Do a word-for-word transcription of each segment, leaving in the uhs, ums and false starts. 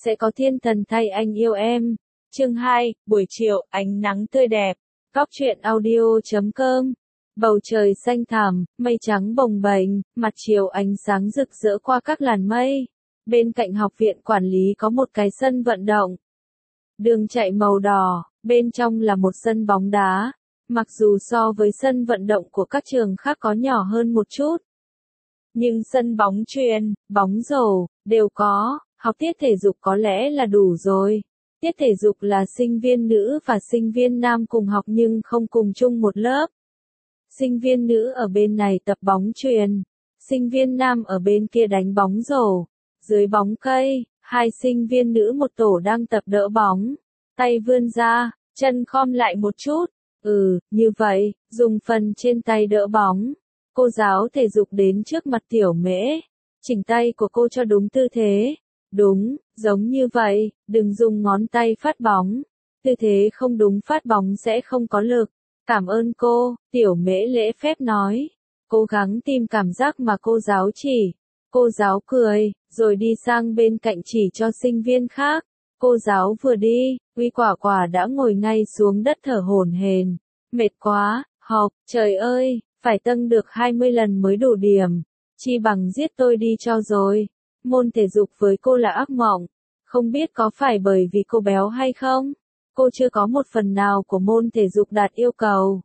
sẽ có thiên thần thay anh yêu em. Chương hai, buổi chiều, ánh nắng tươi đẹp. Góc truyện audio chấm com. Bầu trời xanh thẳm, mây trắng bồng bềnh, mặt chiều ánh sáng rực rỡ qua các làn mây. Bên cạnh học viện quản lý có một cái sân vận động. Đường chạy màu đỏ, bên trong là một sân bóng đá. Mặc dù so với sân vận động của các trường khác có nhỏ hơn một chút. Nhưng sân bóng chuyền, bóng rổ, đều có, học tiết thể dục có lẽ là đủ rồi. Tiết thể dục là sinh viên nữ và sinh viên nam cùng học nhưng không cùng chung một lớp. Sinh viên nữ ở bên này tập bóng chuyền, sinh viên nam ở bên kia đánh bóng rổ. Dưới bóng cây, hai sinh viên nữ một tổ đang tập đỡ bóng. Tay vươn ra, chân khom lại một chút. Ừ, như vậy, dùng phần trên tay đỡ bóng. Cô giáo thể dục đến trước mặt Tiểu Mễ. Chỉnh tay của cô cho đúng tư thế. Đúng, giống như vậy, đừng dùng ngón tay phát bóng. Tư thế không đúng phát bóng sẽ không có lực. Cảm ơn cô, Tiểu Mễ lễ phép nói. Cố gắng tìm cảm giác mà cô giáo chỉ. Cô giáo cười, rồi đi sang bên cạnh chỉ cho sinh viên khác. Cô giáo vừa đi, Uy Quả Quả đã ngồi ngay xuống đất thở hổn hển. Mệt quá, học, trời ơi, phải tăng được hai mươi lần mới đủ điểm. Chi bằng giết tôi đi cho rồi. Môn thể dục với cô là ác mộng. Không biết có phải bởi vì cô béo hay không? Cô chưa có một phần nào của môn thể dục đạt yêu cầu.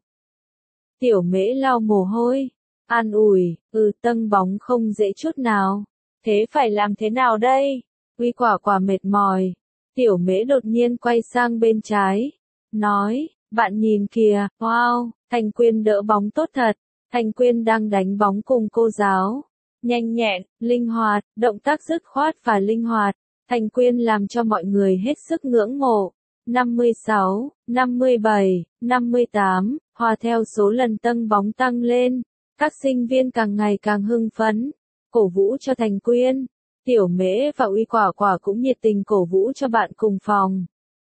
Tiểu Mễ lau mồ hôi. An ủi, ừ tăng bóng không dễ chút nào. Thế phải làm thế nào đây? Uy Quả Quả mệt mỏi. Tiểu Mễ đột nhiên quay sang bên trái. Nói, bạn nhìn kìa, wow, Thành Quyên đỡ bóng tốt thật. Thành Quyên đang đánh bóng cùng cô giáo. Nhanh nhẹn, linh hoạt, động tác dứt khoát và linh hoạt. Thành Quyên làm cho mọi người hết sức ngưỡng mộ. năm mươi sáu, năm mươi bảy, năm mươi tám, hòa theo số lần tăng bóng tăng lên. Các sinh viên càng ngày càng hưng phấn. Cổ vũ cho Thành Quyên. Tiểu Mễ và Uy Quả Quả cũng nhiệt tình cổ vũ cho bạn cùng phòng.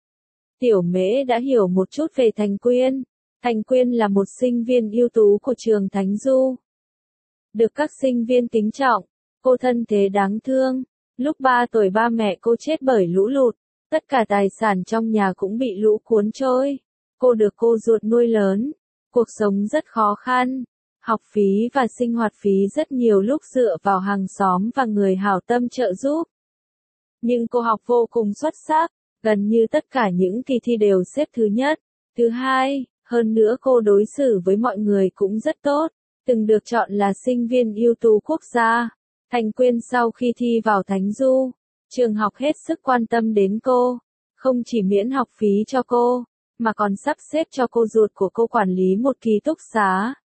Tiểu Mễ đã hiểu một chút về Thành Quyên. Thành Quyên là một sinh viên ưu tú của trường Thánh Du. Được các sinh viên kính trọng, cô thân thế đáng thương. Lúc ba tuổi ba mẹ cô chết bởi lũ lụt, tất cả tài sản trong nhà cũng bị lũ cuốn trôi. Cô được cô ruột nuôi lớn, cuộc sống rất khó khăn. Học phí và sinh hoạt phí rất nhiều lúc dựa vào hàng xóm và người hảo tâm trợ giúp. Nhưng cô học vô cùng xuất sắc, gần như tất cả những kỳ thi đều xếp thứ nhất, thứ hai, hơn nữa cô đối xử với mọi người cũng rất tốt, từng được chọn là sinh viên ưu tú quốc gia. Thành Quyên sau khi thi vào Thánh Du, trường học hết sức quan tâm đến cô, không chỉ miễn học phí cho cô, mà còn sắp xếp cho cô ruột của cô quản lý một ký túc xá.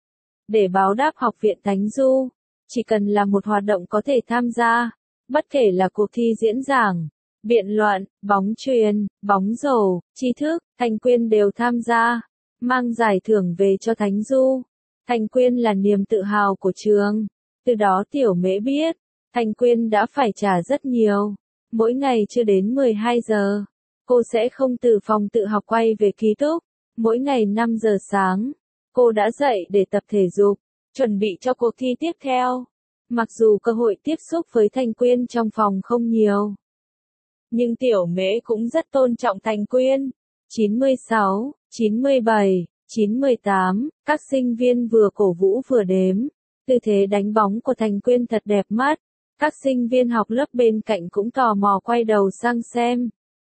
Để báo đáp học viện Thánh Du, chỉ cần là một hoạt động có thể tham gia, bất kể là cuộc thi diễn giảng, biện luận, bóng chuyền, bóng rổ, tri thức, Thành Quyên đều tham gia, mang giải thưởng về cho Thánh Du. Thành Quyên là niềm tự hào của trường. Từ đó Tiểu Mễ biết, Thành Quyên đã phải trả rất nhiều. Mỗi ngày chưa đến mười hai giờ, cô sẽ không từ phòng tự học quay về ký túc. Mỗi ngày năm giờ sáng, cô đã dậy để tập thể dục, chuẩn bị cho cuộc thi tiếp theo. Mặc dù cơ hội tiếp xúc với Thành Quyên trong phòng không nhiều, nhưng Tiểu Mễ cũng rất tôn trọng Thành Quyên. chín mươi sáu, chín mươi bảy, chín mươi tám, các sinh viên vừa cổ vũ vừa đếm. Tư thế đánh bóng của Thành Quyên thật đẹp mắt. Các sinh viên học lớp bên cạnh cũng tò mò quay đầu sang xem.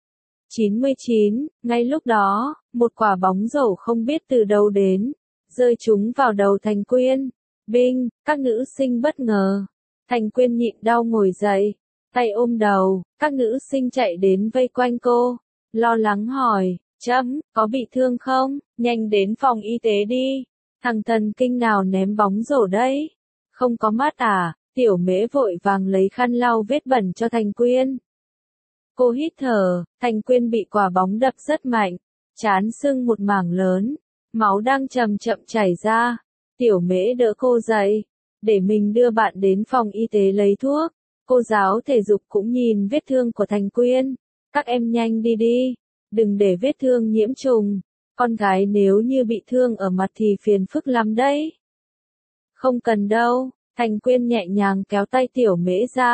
chín mươi chín, ngay lúc đó, một quả bóng rổ không biết từ đâu đến, rơi trúng vào đầu Thành Quyên. Binh, các nữ sinh bất ngờ. Thành Quyên nhịn đau ngồi dậy, tay ôm đầu, các nữ sinh chạy đến vây quanh cô, lo lắng hỏi, chấm, có bị thương không? Nhanh đến phòng y tế đi. Thằng thần kinh nào ném bóng rổ đấy? Không có mắt à? Tiểu Mễ vội vàng lấy khăn lau vết bẩn cho Thành Quyên. Cô hít thở, Thành Quyên bị quả bóng đập rất mạnh, trán sưng một mảng lớn, máu đang chậm chậm chảy ra. Tiểu Mễ đỡ cô dậy, để mình đưa bạn đến phòng y tế lấy thuốc. Cô giáo thể dục cũng nhìn vết thương của Thành Quyên. Các em nhanh đi đi, đừng để vết thương nhiễm trùng. Con gái nếu như bị thương ở mặt thì phiền phức lắm đấy. Không cần đâu, Thành Quyên nhẹ nhàng kéo tay Tiểu Mễ ra.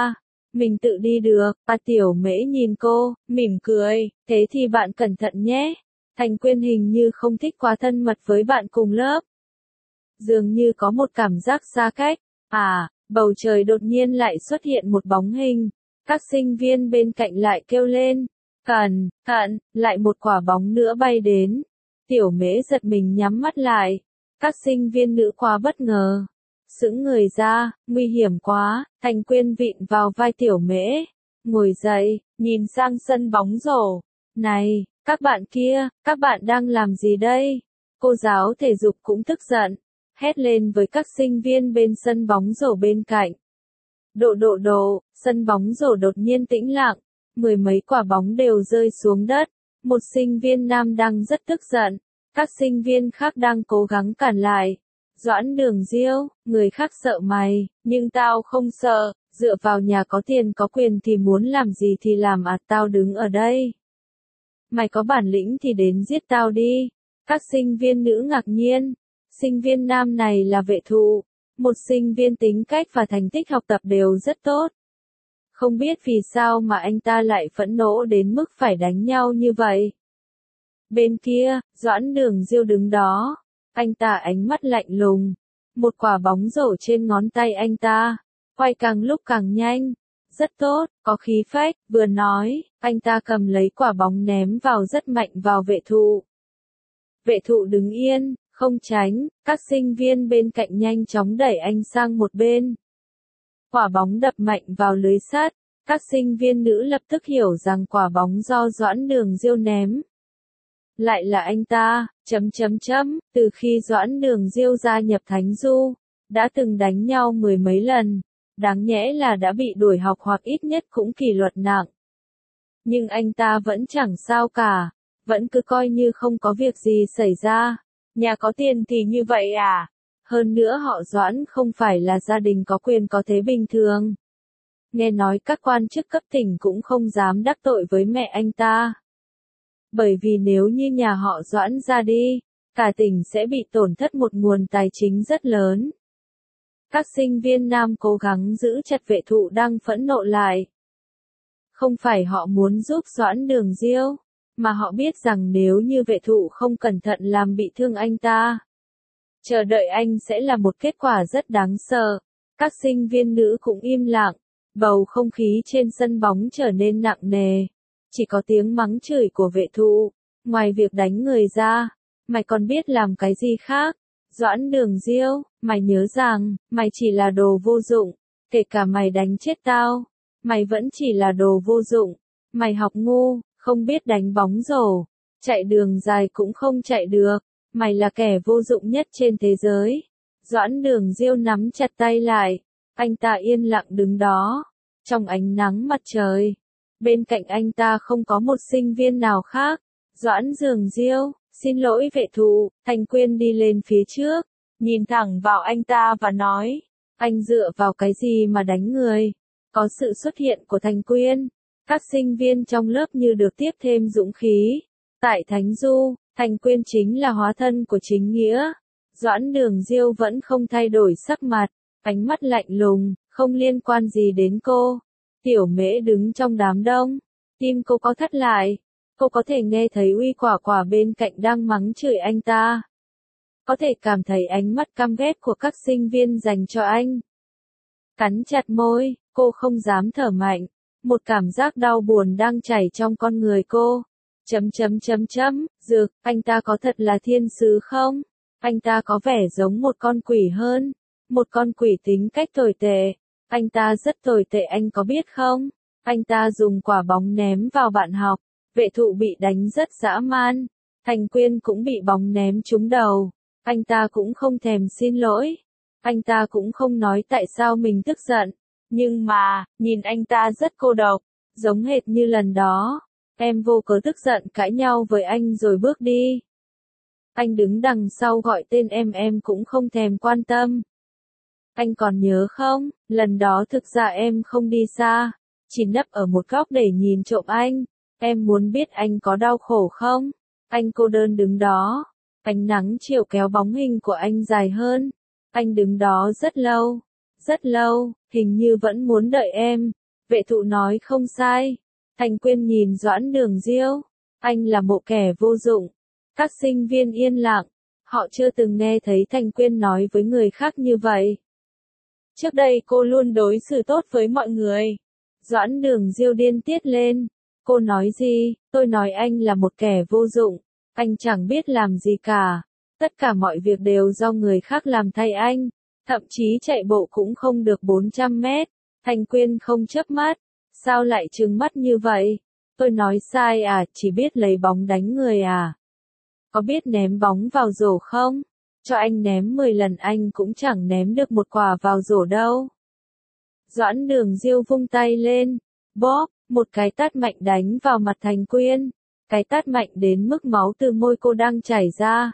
mình tự đi được. À, Tiểu Mễ nhìn cô, mỉm cười, thế thì bạn cẩn thận nhé. Thành Quyên hình như không thích quá thân mật với bạn cùng lớp. Dường như có một cảm giác xa cách. À, bầu trời đột nhiên lại xuất hiện một bóng hình. Các sinh viên bên cạnh lại kêu lên. Cẩn thận, lại một quả bóng nữa bay đến. Tiểu Mễ giật mình nhắm mắt lại. Các sinh viên nữ quá bất ngờ. Sững người ra, nguy hiểm quá. Thành Quyên vịn vào vai Tiểu Mễ. Ngồi dậy, nhìn sang sân bóng rổ. Này, các bạn kia, các bạn đang làm gì đây? Cô giáo thể dục cũng tức giận. Hét lên với các sinh viên bên sân bóng rổ bên cạnh. Độ độ độ, sân bóng rổ đột nhiên tĩnh lặng. Mười mấy quả bóng đều rơi xuống đất. Một sinh viên nam đang rất tức giận. Các sinh viên khác đang cố gắng cản lại. Doãn Đường Diêu, người khác sợ mày, nhưng tao không sợ, dựa vào nhà có tiền có quyền thì muốn làm gì thì làm à, tao đứng ở đây. Mày có bản lĩnh thì đến giết tao đi. Các sinh viên nữ ngạc nhiên. Sinh viên nam này là Vệ Thụ, một sinh viên tính cách và thành tích học tập đều rất tốt. Không biết vì sao mà anh ta lại phẫn nộ đến mức phải đánh nhau như vậy. Bên kia, Doãn Đường Diêu đứng đó. Anh ta ánh mắt lạnh lùng. Một quả bóng rổ trên ngón tay anh ta. Quay càng lúc càng nhanh. Rất tốt, có khí phách, vừa nói, anh ta cầm lấy quả bóng ném vào rất mạnh vào Vệ Thụ. Vệ Thụ đứng yên, không tránh, các sinh viên bên cạnh nhanh chóng đẩy anh sang một bên. Quả bóng đập mạnh vào lưới sắt, các sinh viên nữ lập tức hiểu rằng quả bóng do Doãn Đường Diêu ném. Lại là anh ta, chấm chấm chấm, từ khi Doãn Đường Diêu gia nhập Thánh Du, đã từng đánh nhau mười mấy lần, đáng nhẽ là đã bị đuổi học hoặc ít nhất cũng kỷ luật nặng. Nhưng anh ta vẫn chẳng sao cả, vẫn cứ coi như không có việc gì xảy ra. Nhà có tiền thì như vậy à? Hơn nữa họ Doãn không phải là gia đình có quyền có thế bình thường. Nghe nói các quan chức cấp tỉnh cũng không dám đắc tội với mẹ anh ta. Bởi vì nếu như nhà họ Doãn ra đi, cả tỉnh sẽ bị tổn thất một nguồn tài chính rất lớn. Các sinh viên nam cố gắng giữ chặt Vệ Thụ đang phẫn nộ lại. Không phải họ muốn giúp Doãn Đường Diêu, mà họ biết rằng nếu như Vệ Thụ không cẩn thận làm bị thương anh ta, chờ đợi anh sẽ là một kết quả rất đáng sợ. Các sinh viên nữ cũng im lặng, bầu không khí trên sân bóng trở nên nặng nề. Chỉ có tiếng mắng chửi của Vệ Thụ. Ngoài việc đánh người ra, mày còn biết làm cái gì khác? Doãn Đường Diêu, mày nhớ rằng, mày chỉ là đồ vô dụng. Kể cả mày đánh chết tao, mày vẫn chỉ là đồ vô dụng. Mày học ngu, không biết đánh bóng rổ, chạy đường dài cũng không chạy được. Mày là kẻ vô dụng nhất trên thế giới. Doãn Đường Diêu nắm chặt tay lại. Anh ta yên lặng đứng đó, trong ánh nắng mặt trời. Bên cạnh anh ta không có một sinh viên nào khác. Doãn Đường Diêu, xin lỗi Vệ Thụ. Thành Quyên đi lên phía trước, nhìn thẳng vào anh ta và nói, anh dựa vào cái gì mà đánh người? Có sự xuất hiện của Thành Quyên, các sinh viên trong lớp như được tiếp thêm dũng khí. Tại Thánh Du, Thành Quyên chính là hóa thân của chính nghĩa. Doãn Đường Diêu vẫn không thay đổi sắc mặt, ánh mắt lạnh lùng, không liên quan gì đến cô. Tiểu Mễ đứng trong đám đông, tim cô có thắt lại. Cô có thể nghe thấy Uy Quả Quả bên cạnh đang mắng chửi anh ta. Có thể cảm thấy ánh mắt căm ghét của các sinh viên dành cho anh. Cắn chặt môi, cô không dám thở mạnh. Một cảm giác đau buồn đang chảy trong con người cô. Chấm chấm chấm chấm, Dược, anh ta có thật là thiên sứ không? Anh ta có vẻ giống một con quỷ hơn. Một con quỷ tính cách tồi tệ. Anh ta rất tồi tệ, anh có biết không? Anh ta dùng quả bóng ném vào bạn học. Vệ Thụ bị đánh rất dã man. Thành Quyên cũng bị bóng ném trúng đầu. Anh ta cũng không thèm xin lỗi. Anh ta cũng không nói tại sao mình tức giận. Nhưng mà, nhìn anh ta rất cô độc. Giống hệt như lần đó. Em vô cớ tức giận cãi nhau với anh rồi bước đi. Anh đứng đằng sau gọi tên em em cũng không thèm quan tâm. Anh còn nhớ không, lần đó thực ra em không đi xa. Chỉ nấp ở một góc để nhìn trộm anh. Em muốn biết anh có đau khổ không? Anh cô đơn đứng đó. Ánh nắng chiều kéo bóng hình của anh dài hơn. Anh đứng đó rất lâu. Rất lâu, hình như vẫn muốn đợi em. Vệ thụ nói không sai. Thành Quyên nhìn Doãn Đường Diêu, anh là một kẻ vô dụng. Các sinh viên yên lặng, họ chưa từng nghe thấy Thành Quyên nói với người khác như vậy. Trước đây cô luôn đối xử tốt với mọi người. Doãn Đường Diêu điên tiết lên. Cô nói gì? Tôi nói anh là một kẻ vô dụng. Anh chẳng biết làm gì cả. Tất cả mọi việc đều do người khác làm thay anh. Thậm chí chạy bộ cũng không được bốn trăm mét. Thành Quyên không chớp mắt. Sao lại trừng mắt như vậy? Tôi nói sai à, chỉ biết lấy bóng đánh người à? Có biết ném bóng vào rổ không? Cho anh ném mười lần anh cũng chẳng ném được một quả vào rổ đâu. Doãn Đường Diêu vung tay lên. Bóp, một cái tát mạnh đánh vào mặt Thành Quyên. Cái tát mạnh đến mức máu từ môi cô đang chảy ra.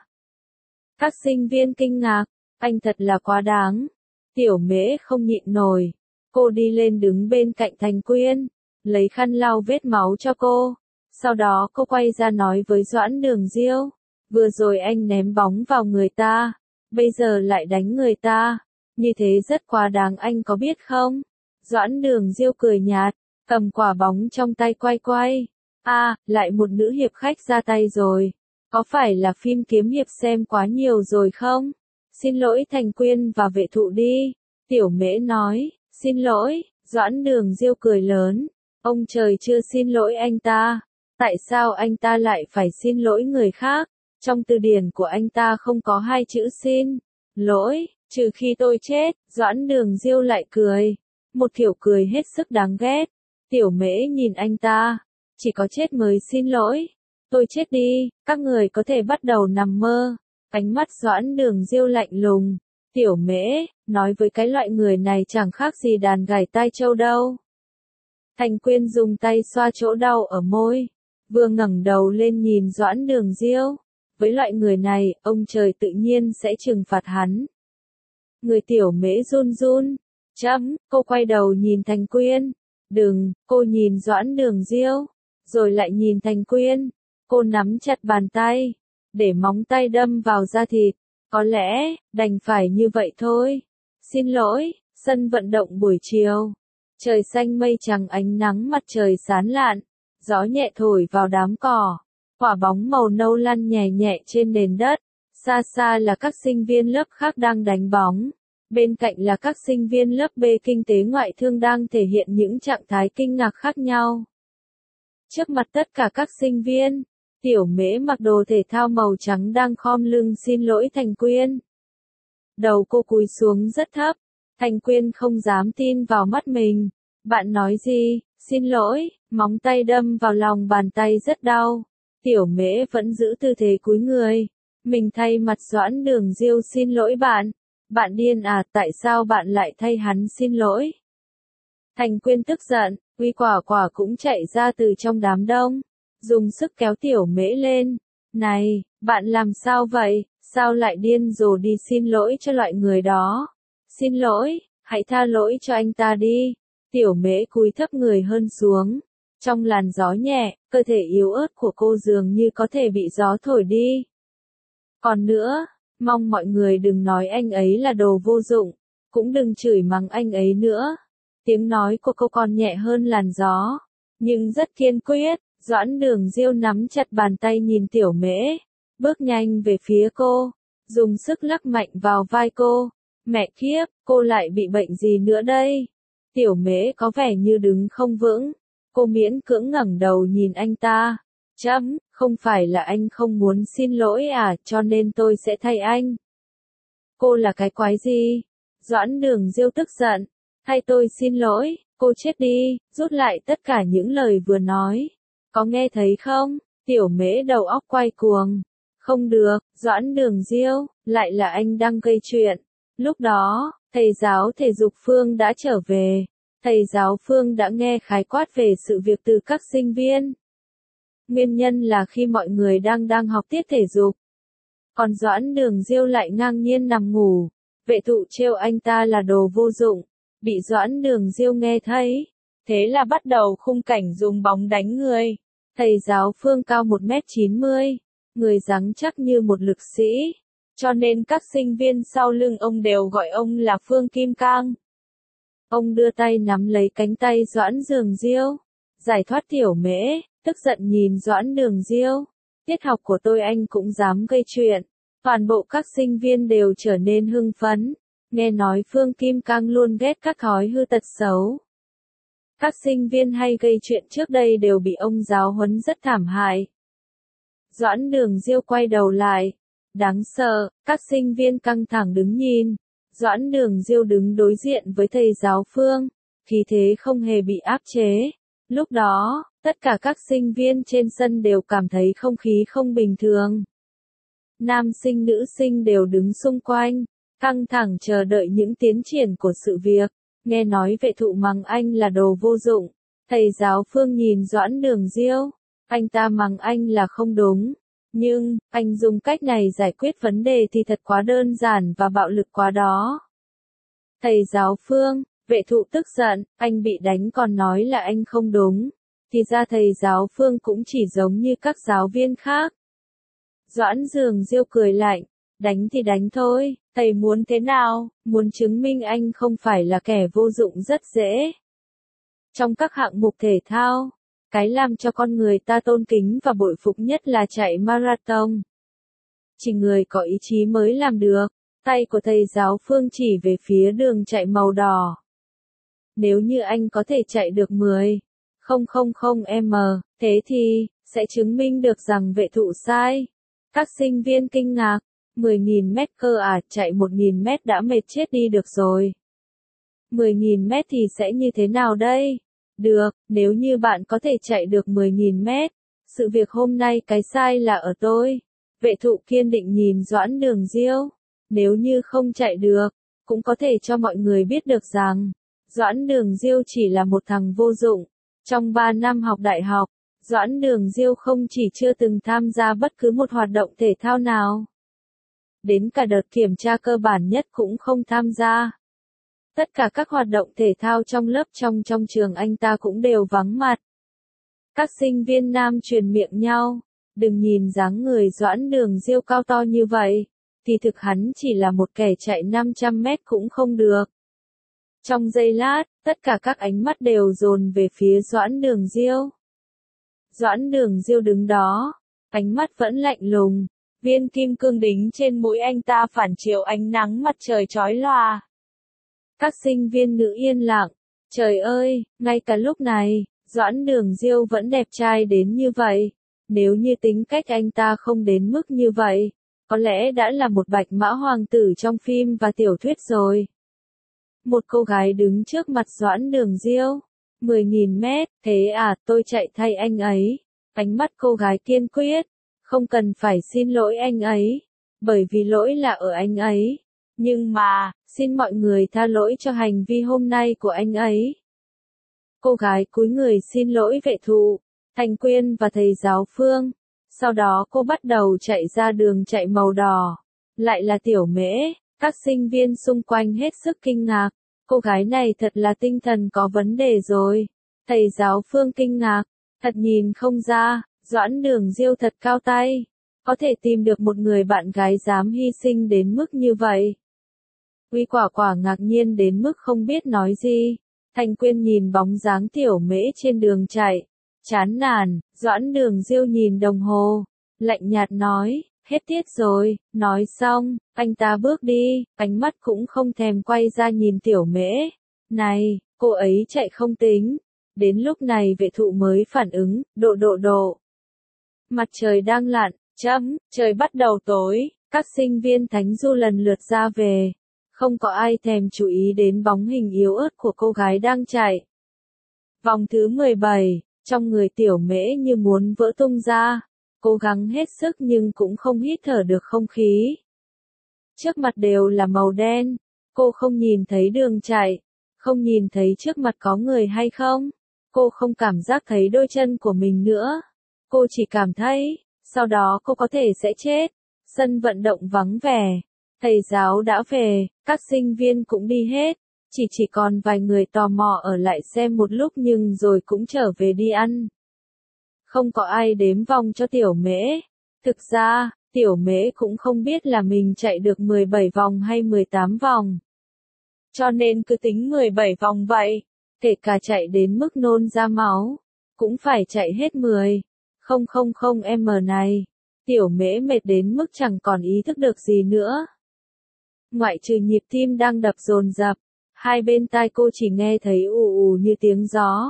Các sinh viên kinh ngạc. Anh thật là quá đáng. Tiểu Mễ không nhịn nổi. Cô đi lên đứng bên cạnh Thành Quyên, lấy khăn lau vết máu cho cô. Sau đó cô quay ra nói với Doãn Đường Diêu, vừa rồi anh ném bóng vào người ta, bây giờ lại đánh người ta, như thế rất quá đáng anh có biết không? Doãn Đường Diêu cười nhạt, cầm quả bóng trong tay quay quay. A, à, lại một nữ hiệp khách ra tay rồi. Có phải là phim kiếm hiệp xem quá nhiều rồi không? Xin lỗi Thành Quyên và Vệ Thụ đi. Tiểu Mễ nói. Xin lỗi, Doãn Đường Diêu cười lớn. Ông trời chưa xin lỗi anh ta. Tại sao anh ta lại phải xin lỗi người khác? Trong từ điển của anh ta không có hai chữ xin lỗi, trừ khi tôi chết. Doãn Đường Diêu lại cười. Một kiểu cười hết sức đáng ghét. Tiểu Mễ nhìn anh ta. Chỉ có chết mới xin lỗi. Tôi chết đi, các người có thể bắt đầu nằm mơ. Ánh mắt Doãn Đường Diêu lạnh lùng. Tiểu Mễ, nói với cái loại người này chẳng khác gì đàn gảy tai trâu đâu. Thành Quyên dùng tay xoa chỗ đau ở môi, vừa ngẩng đầu lên nhìn Doãn Đường Diêu. Với loại người này, ông trời tự nhiên sẽ trừng phạt hắn. Người Tiểu Mễ run run. Chấm, cô quay đầu nhìn Thành Quyên. Đừng, cô nhìn Doãn Đường Diêu, rồi lại nhìn Thành Quyên. Cô nắm chặt bàn tay, để móng tay đâm vào da thịt. Có lẽ, đành phải như vậy thôi. Xin lỗi, sân vận động buổi chiều. Trời xanh mây trắng ánh nắng mặt trời sáng lạn. Gió nhẹ thổi vào đám cỏ. Quả bóng màu nâu lăn nhẹ nhẹ trên nền đất. Xa xa là các sinh viên lớp khác đang đánh bóng. Bên cạnh là các sinh viên lớp B kinh tế ngoại thương đang thể hiện những trạng thái kinh ngạc khác nhau. Trước mặt tất cả các sinh viên, Tiểu Mễ mặc đồ thể thao màu trắng đang khom lưng xin lỗi Thành Quyên. Đầu cô cúi xuống rất thấp. Thành Quyên không dám tin vào mắt mình. Bạn nói gì? Xin lỗi, móng tay đâm vào lòng bàn tay rất đau. Tiểu Mễ vẫn giữ tư thế cúi người. Mình thay mặt Doãn Đường Diêu xin lỗi bạn. Bạn điên à, tại sao bạn lại thay hắn xin lỗi? Thành Quyên tức giận, Uy Quả Quả cũng chạy ra từ trong đám đông. Dùng sức kéo Tiểu Mễ lên. Này, bạn làm sao vậy? Sao lại điên rồ đi xin lỗi cho loại người đó? Xin lỗi, hãy tha lỗi cho anh ta đi. Tiểu Mễ cúi thấp người hơn xuống. Trong làn gió nhẹ, cơ thể yếu ớt của cô dường như có thể bị gió thổi đi. Còn nữa, mong mọi người đừng nói anh ấy là đồ vô dụng. Cũng đừng chửi mắng anh ấy nữa. Tiếng nói của cô còn nhẹ hơn làn gió. Nhưng rất kiên quyết. Doãn Đường Diêu nắm chặt bàn tay nhìn Tiểu Mễ, bước nhanh về phía cô, dùng sức lắc mạnh vào vai cô. Mẹ kiếp, cô lại bị bệnh gì nữa đây? Tiểu Mễ có vẻ như đứng không vững, cô miễn cưỡng ngẩng đầu nhìn anh ta. Chấm, không phải là anh không muốn xin lỗi à, cho nên tôi sẽ thay anh. Cô là cái quái gì? Doãn Đường Diêu tức giận, thay tôi xin lỗi, cô chết đi, rút lại tất cả những lời vừa nói. Có nghe thấy không? Tiểu Mễ đầu óc quay cuồng. Không được, Doãn Đường Diêu, lại là anh đang gây chuyện. Lúc đó, thầy giáo thể dục Phương đã trở về. Thầy giáo Phương đã nghe khái quát về sự việc từ các sinh viên. Nguyên nhân là khi mọi người đang đang học tiết thể dục. Còn Doãn Đường Diêu lại ngang nhiên nằm ngủ. Vệ Thụ trêu anh ta là đồ vô dụng. Bị Doãn Đường Diêu nghe thấy. Thế là bắt đầu khung cảnh dùng bóng đánh người. Thầy giáo Phương cao một mét chín mươi, người rắn chắc như một lực sĩ, cho nên các sinh viên sau lưng ông đều gọi ông là Phương Kim Cang. Ông đưa tay nắm lấy cánh tay Doãn Đường Diêu, giải thoát Tiểu Mễ, tức giận nhìn Doãn Đường Diêu. Tiết học của tôi anh cũng dám gây chuyện. Toàn bộ các sinh viên đều trở nên hưng phấn. Nghe nói Phương Kim Cang luôn ghét các thói hư tật xấu. Các sinh viên hay gây chuyện trước đây đều bị ông giáo huấn rất thảm hại. Doãn Đường Diêu quay đầu lại. Đáng sợ, các sinh viên căng thẳng đứng nhìn. Doãn Đường Diêu đứng đối diện với thầy giáo Phương, khí thế không hề bị áp chế. Lúc đó, tất cả các sinh viên trên sân đều cảm thấy không khí không bình thường. Nam sinh nữ sinh đều đứng xung quanh, căng thẳng chờ đợi những tiến triển của sự việc. Nghe nói vệ thụ mắng anh là đồ vô dụng. Thầy giáo Phương nhìn Doãn Đường Diêu, anh ta mắng anh là không đúng. Nhưng, anh dùng cách này giải quyết vấn đề thì thật quá đơn giản và bạo lực quá đó. Thầy giáo Phương, vệ thụ tức giận, anh bị đánh còn nói là anh không đúng. Thì ra thầy giáo Phương cũng chỉ giống như các giáo viên khác. Doãn Đường Diêu cười lạnh, đánh thì đánh thôi, thầy muốn thế nào, muốn chứng minh anh không phải là kẻ vô dụng rất dễ. Trong các hạng mục thể thao, cái làm cho con người ta tôn kính và bội phục nhất là chạy marathon. Chỉ người có ý chí mới làm được. Tay của thầy giáo Phương chỉ về phía đường chạy màu đỏ. Nếu như anh có thể chạy được mười không em, thế thì, sẽ chứng minh được rằng vệ thụ sai. Các sinh viên kinh ngạc, mười nghìn mét cơ à, chạy một nghìn mét đã mệt chết đi được rồi. mười nghìn mét thì sẽ như thế nào đây? Được, nếu như bạn có thể chạy được mười nghìn mét, sự việc hôm nay cái sai là ở tôi. Vệ thụ kiên định nhìn Doãn Đường Diêu. Nếu như không chạy được, cũng có thể cho mọi người biết được rằng, Doãn Đường Diêu chỉ là một thằng vô dụng. Trong ba năm học đại học, Doãn Đường Diêu không chỉ chưa từng tham gia bất cứ một hoạt động thể thao nào. Đến cả đợt kiểm tra cơ bản nhất cũng không tham gia. Tất cả các hoạt động thể thao trong lớp trong trong trường anh ta cũng đều vắng mặt. Các sinh viên nam truyền miệng nhau, đừng nhìn dáng người Doãn Đường Diêu cao to như vậy, thì thực hắn chỉ là một kẻ chạy năm trăm mét cũng không được. Trong giây lát, tất cả các ánh mắt đều dồn về phía Doãn Đường Diêu. Doãn Đường Diêu đứng đó, ánh mắt vẫn lạnh lùng, viên kim cương đính trên mũi anh ta phản chiếu ánh nắng mặt trời chói lòa. Các sinh viên nữ yên lặng, trời ơi, ngay cả lúc này, Doãn Đường Diêu vẫn đẹp trai đến như vậy. Nếu như tính cách anh ta không đến mức như vậy, có lẽ đã là một bạch mã hoàng tử trong phim và tiểu thuyết rồi. Một cô gái đứng trước mặt Doãn Đường Diêu. mười nghìn mét, thế à, tôi chạy thay anh ấy. Ánh mắt cô gái kiên quyết. Không cần phải xin lỗi anh ấy. Bởi vì lỗi là ở anh ấy. Nhưng mà, xin mọi người tha lỗi cho hành vi hôm nay của anh ấy. Cô gái cúi người xin lỗi vệ thụ, Thành Quyên và thầy giáo Phương. Sau đó cô bắt đầu chạy ra đường chạy màu đỏ. Lại là Tiểu Mễ, các sinh viên xung quanh hết sức kinh ngạc. Cô gái này thật là tinh thần có vấn đề rồi. Thầy giáo Phương kinh ngạc, thật nhìn không ra, Doãn Đường Diêu thật cao tay. Có thể tìm được một người bạn gái dám hy sinh đến mức như vậy. Uy Quả Quả ngạc nhiên đến mức không biết nói gì. Thành Quyên nhìn bóng dáng Tiểu Mễ trên đường chạy. Chán nản, Doãn Đường Diêu nhìn đồng hồ. Lạnh nhạt nói, hết tiết rồi, nói xong, anh ta bước đi, ánh mắt cũng không thèm quay ra nhìn Tiểu Mễ. Này, cô ấy chạy không tính. Đến lúc này vệ thụ mới phản ứng, độ độ độ. Mặt trời đang lặn, chấm, trời bắt đầu tối, các sinh viên Thánh Du lần lượt ra về. Không có ai thèm chú ý đến bóng hình yếu ớt của cô gái đang chạy. Vòng thứ mười bảy, trong người Tiểu Mễ như muốn vỡ tung ra. Cố gắng hết sức nhưng cũng không hít thở được không khí. Trước mặt đều là màu đen. Cô không nhìn thấy đường chạy. Không nhìn thấy trước mặt có người hay không. Cô không cảm giác thấy đôi chân của mình nữa. Cô chỉ cảm thấy, sau đó cô có thể sẽ chết. Sân vận động vắng vẻ. Thầy giáo đã về, các sinh viên cũng đi hết. Chỉ chỉ còn vài người tò mò ở lại xem một lúc nhưng rồi cũng trở về đi ăn. Không có ai đếm vòng cho Tiểu Mễ. Thực ra, Tiểu Mễ cũng không biết là mình chạy được mười bảy vòng hay mười tám vòng. cho nên cứ tính mười bảy vòng vậy. Kể cả chạy đến mức nôn ra máu, cũng phải chạy hết mười không không không m này. Tiểu Mễ mệt đến mức chẳng còn ý thức được gì nữa. Ngoại trừ nhịp tim đang đập dồn dập, hai bên tai cô chỉ nghe thấy ù ù như tiếng gió.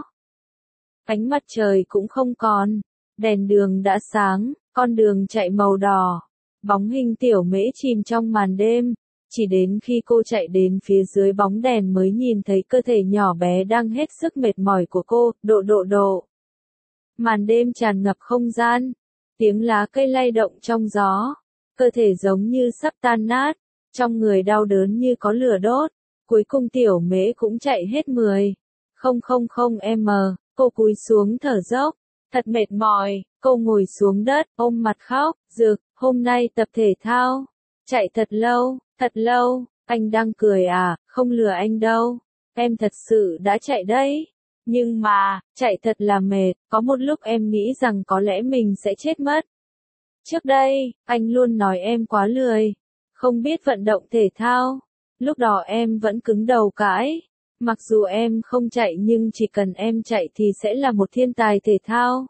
Ánh mặt trời cũng không còn, đèn đường đã sáng, con đường chạy màu đỏ. Bóng hình Tiểu Mễ chìm trong màn đêm, chỉ đến khi cô chạy đến phía dưới bóng đèn mới nhìn thấy cơ thể nhỏ bé đang hết sức mệt mỏi của cô, độ độ độ. Màn đêm tràn ngập không gian, tiếng lá cây lay động trong gió, cơ thể giống như sắp tan nát, trong người đau đớn như có lửa đốt. Cuối cùng Tiểu Mễ cũng chạy hết mười không không không m, cô cúi xuống thở dốc, thật mệt mỏi, cô ngồi xuống đất, ôm mặt khóc, Dực, hôm nay tập thể thao, chạy thật lâu, thật lâu, anh đang cười à, không lừa anh đâu, em thật sự đã chạy đấy. Nhưng mà, chạy thật là mệt, có một lúc em nghĩ rằng có lẽ mình sẽ chết mất. Trước đây, anh luôn nói em quá lười, không biết vận động thể thao. Lúc đó em vẫn cứng đầu cãi. Mặc dù em không chạy nhưng chỉ cần em chạy thì sẽ là một thiên tài thể thao.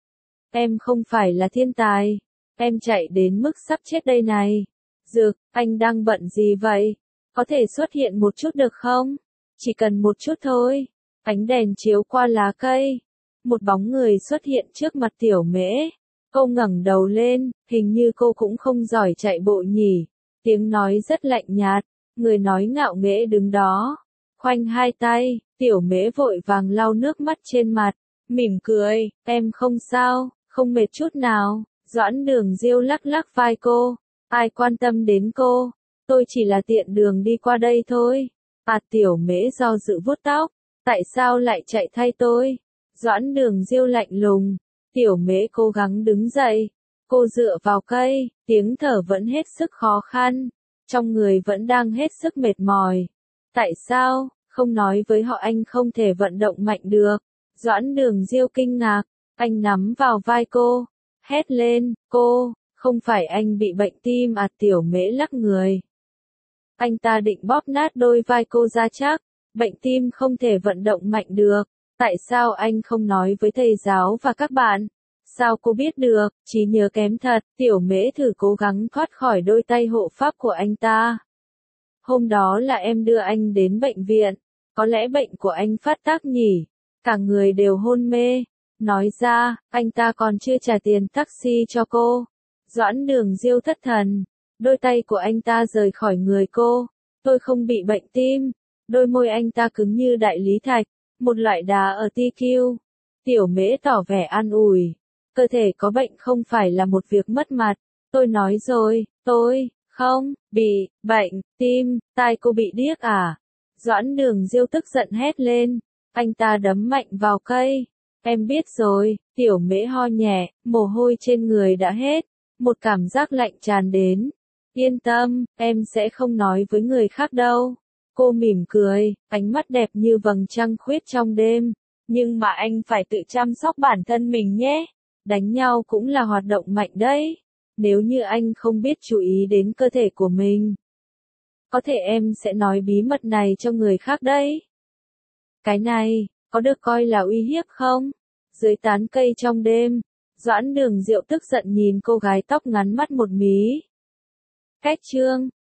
Em không phải là thiên tài. Em chạy đến mức sắp chết đây này. Dực, anh đang bận gì vậy? Có thể xuất hiện một chút được không? Chỉ cần một chút thôi. Ánh đèn chiếu qua lá cây. Một bóng người xuất hiện trước mặt Tiểu Mễ. Cô ngẩng đầu lên, hình như cô cũng không giỏi chạy bộ nhỉ. Tiếng nói rất lạnh nhạt. Người nói ngạo nghễ đứng đó. Khoanh hai tay, Tiểu Mễ vội vàng lau nước mắt trên mặt. Mỉm cười, em không sao, không mệt chút nào. Doãn Đường Diêu lắc lắc vai cô. Ai quan tâm đến cô? Tôi chỉ là tiện đường đi qua đây thôi. À, Tiểu Mễ do dự vuốt tóc. Tại sao lại chạy thay tôi? Doãn Đường Diêu lạnh lùng. Tiểu Mễ cố gắng đứng dậy. Cô dựa vào cây, tiếng thở vẫn hết sức khó khăn. Trong người vẫn đang hết sức mệt mỏi. Tại sao, không nói với họ anh không thể vận động mạnh được? Doãn Đường Diêu kinh ngạc. Anh nắm vào vai cô. Hét lên, cô, không phải anh bị bệnh tim à? Tiểu Mễ lắc người. Anh ta định bóp nát đôi vai cô ra chắc. Bệnh tim không thể vận động mạnh được. Tại sao anh không nói với thầy giáo và các bạn? Sao cô biết được? Trí nhớ kém thật. Tiểu Mễ thử cố gắng thoát khỏi đôi tay hộ pháp của anh ta. Hôm đó là em đưa anh đến bệnh viện. Có lẽ bệnh của anh phát tác nhỉ? Cả người đều hôn mê. Nói ra, anh ta còn chưa trả tiền taxi cho cô. Doãn Đường Diêu thất thần. Đôi tay của anh ta rời khỏi người cô. Tôi không bị bệnh tim. Đôi môi anh ta cứng như đại lý thạch. Một loại đá ở tê quy. Tiểu Mễ tỏ vẻ an ủi. Cơ thể có bệnh không phải là một việc mất mặt. Tôi nói rồi, tôi, không, bị, bệnh, tim, tai cô bị điếc à? Doãn Đường Diêu tức giận hét lên. Anh ta đấm mạnh vào cây. Em biết rồi, Tiểu Mễ ho nhẹ, mồ hôi trên người đã hết. Một cảm giác lạnh tràn đến. Yên tâm, em sẽ không nói với người khác đâu. Cô mỉm cười, ánh mắt đẹp như vầng trăng khuyết trong đêm. Nhưng mà anh phải tự chăm sóc bản thân mình nhé. Đánh nhau cũng là hoạt động mạnh đấy. Nếu như anh không biết chú ý đến cơ thể của mình, có thể em sẽ nói bí mật này cho người khác đấy. Cái này, có được coi là uy hiếp không? Dưới tán cây trong đêm, Doãn Đường Diệu tức giận nhìn cô gái tóc ngắn mắt một mí. Cách chương